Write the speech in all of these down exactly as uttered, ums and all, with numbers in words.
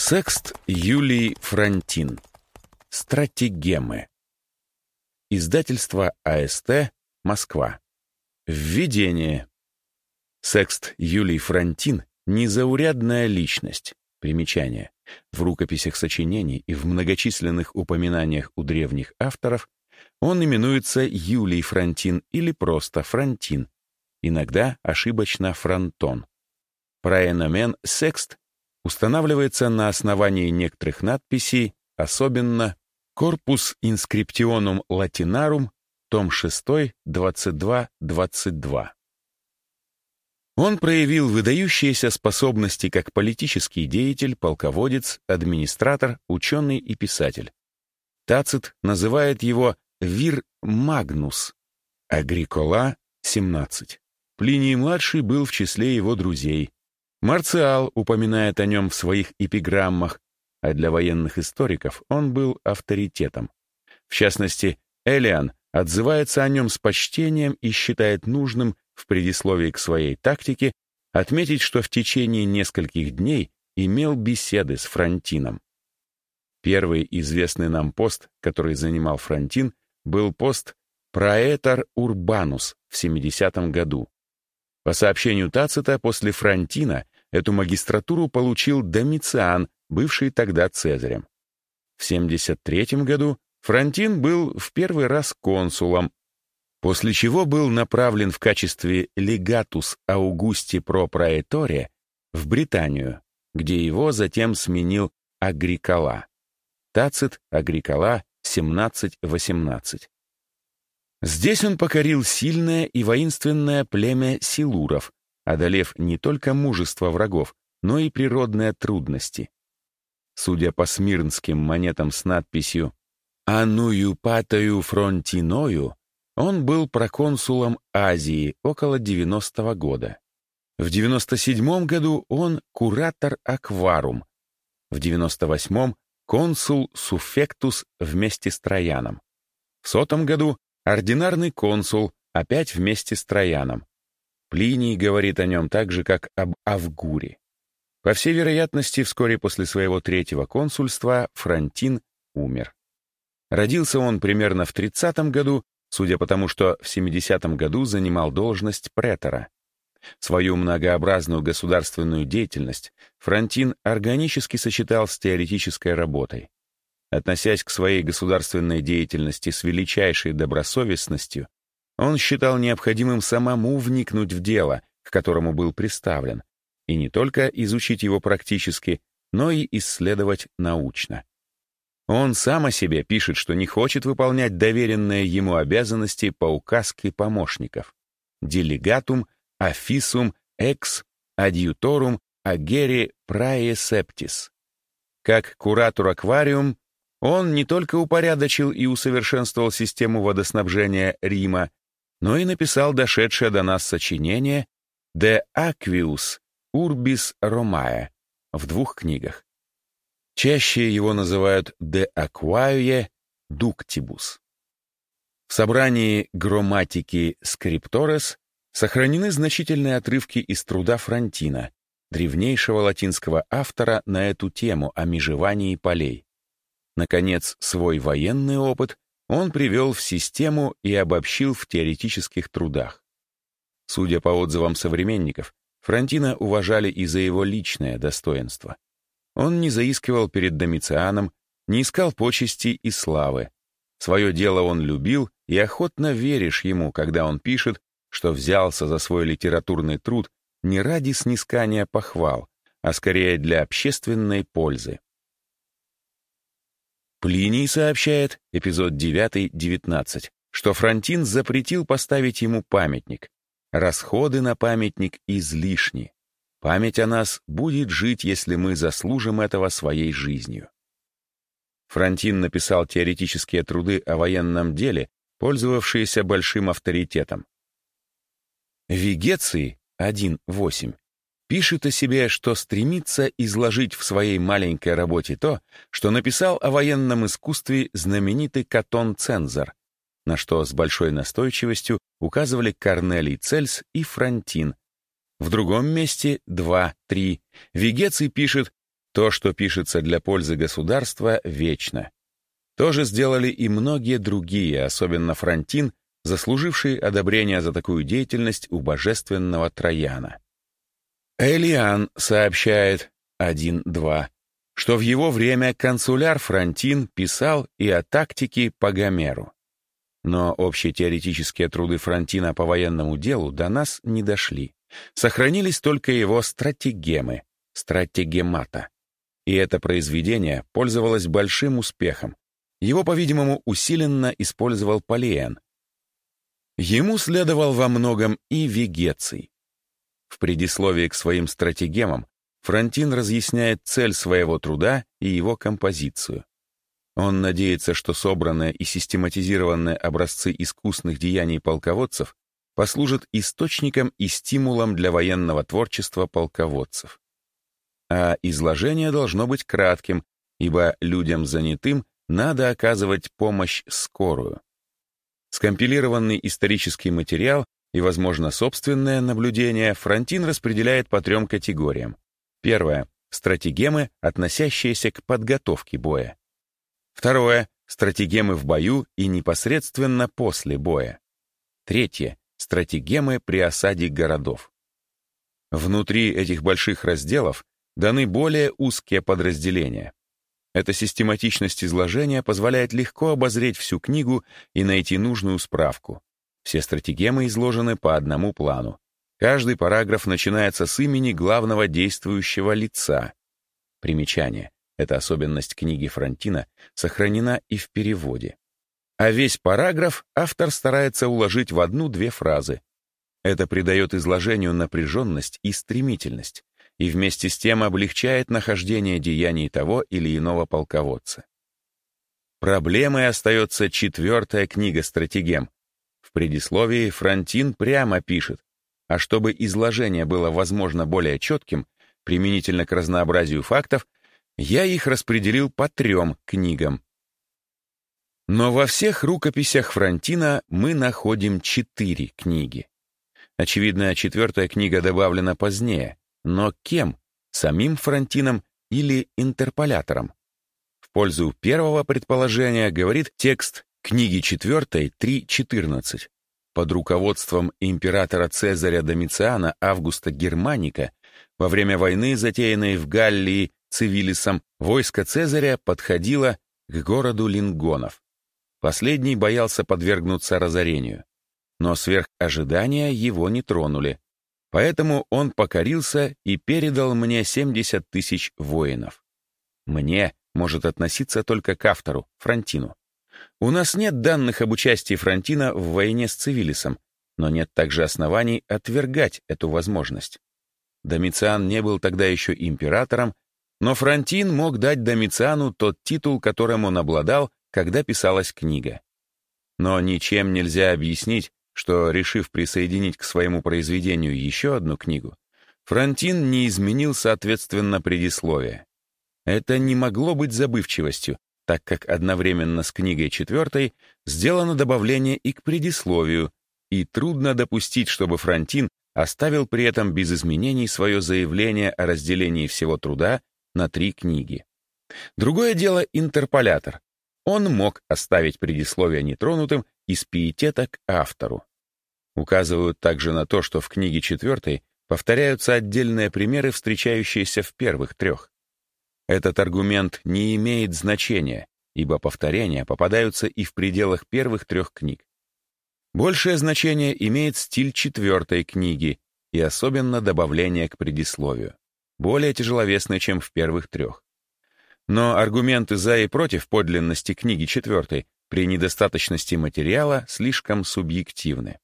Секст Юлий Фронтин. Стратегемы. Издательство АСТ, Москва. Введение. Секст Юлий Фронтин — незаурядная личность. Примечание. В рукописях сочинений и в многочисленных упоминаниях у древних авторов он именуется Юлий Фронтин или просто Фронтин, иногда ошибочно Фронтон. Праеномен секст устанавливается на основании некоторых надписей, особенно Corpus Inscriptionum Latinarum, том шесть, двадцать два двадцать два. Он проявил выдающиеся способности как политический деятель, полководец, администратор, ученый и писатель. Тацит называет его Vir Magnus, Агрикола семнадцать. Плиний-младший был в числе его друзей. Марциал упоминает о нем в своих эпиграммах, а для военных историков он был авторитетом. В частности, Элиан отзывается о нем с почтением и считает нужным в предисловии к своей тактике отметить, что в течение нескольких дней имел беседы с Фронтином. Первый известный нам пост, который занимал Фронтин, был пост «Праэтор Урбанус» в семидесятом году. По сообщению Тацита, после Фронтина эту магистратуру получил Домициан, бывший тогда Цезарем. В семьдесят третьем году Фронтин был в первый раз консулом, после чего был направлен в качестве легатус Аугусти про праэторе в Британию, где его затем сменил Агрикола. Тацит, Агрикола, семнадцать восемнадцать. Здесь он покорил сильное и воинственное племя силуров, одолев не только мужество врагов, но и природные трудности. Судя по смирнским монетам с надписью «Анную патою фронтиною», он был проконсулом Азии около девяностого года. В девяносто седьмом году он куратор акварум, в девяносто восьмом консул суффектус вместе с Трояном. В сотом году ординарный консул, опять вместе с Трояном. Плиний говорит о нем так же, как об Авгуре. По всей вероятности, вскоре после своего третьего консульства Фронтин умер. Родился он примерно в тридцатом году, судя по тому, что в семидесятом году занимал должность претора. Свою многообразную государственную деятельность Фронтин органически сочетал с теоретической работой. Относясь к своей государственной деятельности с величайшей добросовестностью, он считал необходимым самому вникнуть в дело, к которому был приставлен, и не только изучить его практически, но и исследовать научно. Он сам о себе пишет, что не хочет выполнять доверенные ему обязанности по указке помощников. Делегатум, officium, ex, adjutorum, agere praeceptis. Как куратор аквариум, он не только упорядочил и усовершенствовал систему водоснабжения Рима, но и написал дошедшее до нас сочинение «De Aquius Urbis Romae» в двух книгах. Чаще его называют «De Aquae Ductibus». В собрании «Громатики Scriptores» сохранены значительные отрывки из труда Фронтина, древнейшего латинского автора на эту тему о межевании полей. Наконец, свой военный опыт он привел в систему и обобщил в теоретических трудах. Судя по отзывам современников, Фронтина уважали и за его личное достоинство. Он не заискивал перед Домицианом, не искал почести и славы. Свое дело он любил, и охотно веришь ему, когда он пишет, что взялся за свой литературный труд не ради снискания похвал, а скорее для общественной пользы. Плиний сообщает, эпизод девять девятнадцать, что Фронтин запретил поставить ему памятник. Расходы на памятник излишни. Память о нас будет жить, если мы заслужим этого своей жизнью. Фронтин написал теоретические труды о военном деле, пользовавшиеся большим авторитетом. Вегеций один восемь пишет о себе, что стремится изложить в своей маленькой работе то, что написал о военном искусстве знаменитый Катон Цензор, на что с большой настойчивостью указывали Корнелий Цельс и Фронтин. В другом месте два три Вегеций пишет, То, что пишется для пользы государства, вечно. То же сделали и многие другие, особенно Фронтин, заслуживший одобрение за такую деятельность у божественного Трояна. Элиан сообщает один два, что в его время консуляр Фронтин писал и о тактике по Гомеру. Но общие теоретические труды Фронтина по военному делу до нас не дошли. Сохранились только его стратегемы, стратегемата. И это произведение пользовалось большим успехом. Его, по-видимому, усиленно использовал Полиен. Ему следовал во многом и Вегеций. В предисловии к своим стратегемам Фронтин разъясняет цель своего труда и его композицию. Он надеется, что собранные и систематизированные образцы искусных деяний полководцев послужат источником и стимулом для военного творчества полководцев. А изложение должно быть кратким, ибо людям занятым надо оказывать помощь скорую. Скомпилированный исторический материал и, возможно, собственное наблюдение Фронтин распределяет по трем категориям. Первое — стратегемы, относящиеся к подготовке боя. Второе — стратегемы в бою и непосредственно после боя. Третье — стратегемы при осаде городов. Внутри этих больших разделов даны более узкие подразделения. Эта систематичность изложения позволяет легко обозреть всю книгу и найти нужную справку. Все стратегемы изложены по одному плану. Каждый параграф начинается с имени главного действующего лица. Примечание. Эта особенность книги Фронтина сохранена и в переводе. А весь параграф автор старается уложить в одну-две фразы. Это придает изложению напряженность и стремительность, и вместе с тем облегчает нахождение деяний того или иного полководца. Проблемой остается четвертая книга стратегем. В предисловии Фронтин прямо пишет: а чтобы изложение было, возможно, более четким, применительно к разнообразию фактов, я их распределил по трем книгам. Но во всех рукописях Фронтина мы находим четыре книги. Очевидно, четвертая книга добавлена позднее, но кем? Самим Фронтином или интерполятором? В пользу первого предположения говорит текст книги четвертой три четырнадцать. Под руководством императора Цезаря Домициана Августа Германика во время войны, затеянной в Галлии Цивилисом, войско Цезаря подходило к городу Лингонов. Последний боялся подвергнуться разорению, но сверх ожидания его не тронули. Поэтому он покорился и передал мне семьдесят тысяч воинов. Мне может относиться только к автору, Фронтину. У нас нет данных об участии Фронтина в войне с Цивилисом, но нет также оснований отвергать эту возможность. Домициан не был тогда еще императором, но Фронтин мог дать Домициану тот титул, которым он обладал, когда писалась книга. Но ничем нельзя объяснить, что, решив присоединить к своему произведению еще одну книгу, Фронтин не изменил, соответственно, предисловие. Это не могло быть забывчивостью, так как одновременно с книгой четвертой сделано добавление и к предисловию, и трудно допустить, чтобы Фронтин оставил при этом без изменений свое заявление о разделении всего труда на три книги. Другое дело интерполятор. Он мог оставить предисловие нетронутым из пиетета к автору. Указывают также на то, что в книге четвертой повторяются отдельные примеры, встречающиеся в первых трех. Этот аргумент не имеет значения, ибо повторения попадаются и в пределах первых трех книг. Большее значение имеет стиль четвертой книги и особенно добавление к предисловию, более тяжеловесный, чем в первых трех. Но аргументы за и против подлинности книги четвертой при недостаточности материала слишком субъективны.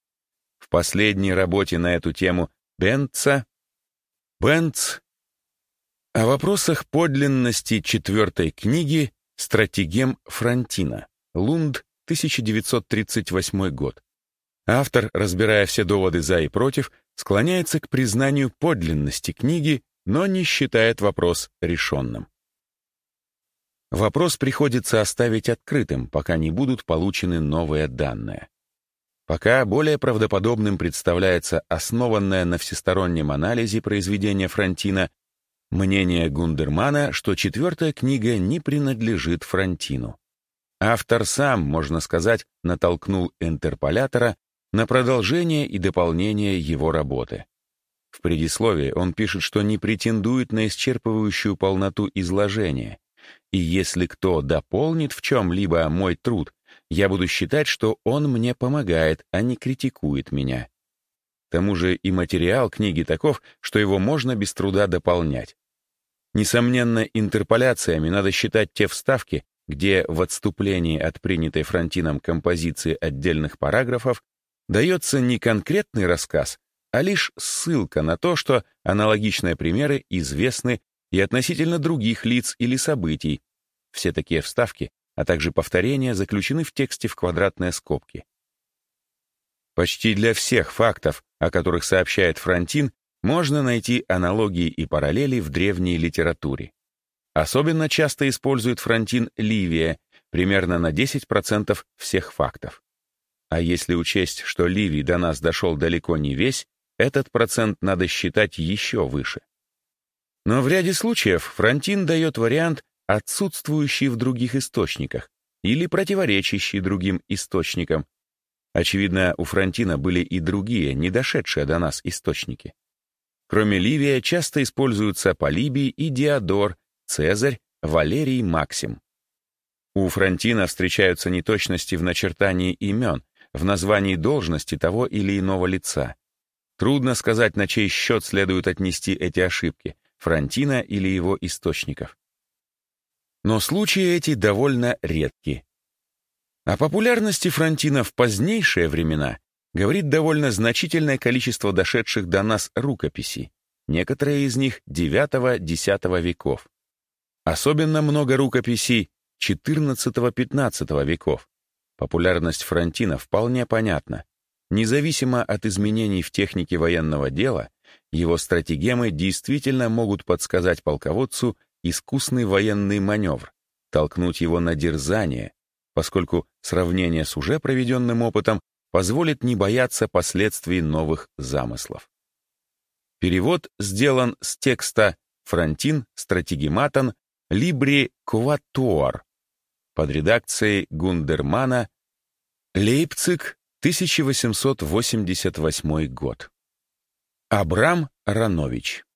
В последней работе на эту тему Бентца Бентц о вопросах подлинности четвертой книги «Стратегем Фронтина», Лунд, тысяча девятьсот тридцать восьмой год. Автор, разбирая все доводы за и против, склоняется к признанию подлинности книги, но не считает вопрос решенным. Вопрос приходится оставить открытым, пока не будут получены новые данные. Пока более правдоподобным представляется основанное на всестороннем анализе произведения Фронтина Мнение Гундермана, что четвертая книга не принадлежит Франтину. Автор сам, можно сказать, натолкнул интерполятора на продолжение и дополнение его работы. В предисловии он пишет, что не претендует на исчерпывающую полноту изложения, и если кто дополнит в чем-либо мой труд, я буду считать, что он мне помогает, а не критикует меня. К тому же и материал книги таков, что его можно без труда дополнять. Несомненно, интерполяциями надо считать те вставки, где в отступлении от принятой Франтином композиции отдельных параграфов дается не конкретный рассказ, а лишь ссылка на то, что аналогичные примеры известны и относительно других лиц или событий. Все такие вставки, а также повторения заключены в тексте в квадратные скобки. Почти для всех фактов, о которых сообщает Франтин, можно найти аналогии и параллели в древней литературе. Особенно часто использует Франтин Ливия, примерно на десять процентов всех фактов. А если учесть, что Ливий до нас дошел далеко не весь, этот процент надо считать еще выше. Но в ряде случаев Франтин дает вариант, отсутствующий в других источниках или противоречащий другим источникам. Очевидно, у Франтина были и другие, не дошедшие до нас источники. Кроме Ливия часто используются Полибий и Диодор, Цезарь, Валерий Максим. У Франтина встречаются неточности в начертании имен, в названии должности того или иного лица. Трудно сказать, на чей счет следует отнести эти ошибки, Франтина или его источников. Но случаи эти довольно редки. О популярности Франтина в позднейшие времена говорит довольно значительное количество дошедших до нас рукописей, некоторые из них девятого-десятого веков. Особенно много рукописей четырнадцатого-пятнадцатого веков. Популярность Франтина вполне понятна. Независимо от изменений в технике военного дела, его стратегемы действительно могут подсказать полководцу искусный военный маневр, толкнуть его на дерзание, поскольку сравнение с уже проведенным опытом позволит не бояться последствий новых замыслов. Перевод сделан с текста «Франтин стратегематон либри кватуор» под редакцией Гундермана, Лейпциг, тысяча восемьсот восемьдесят восьмой год. Абрам Ранович.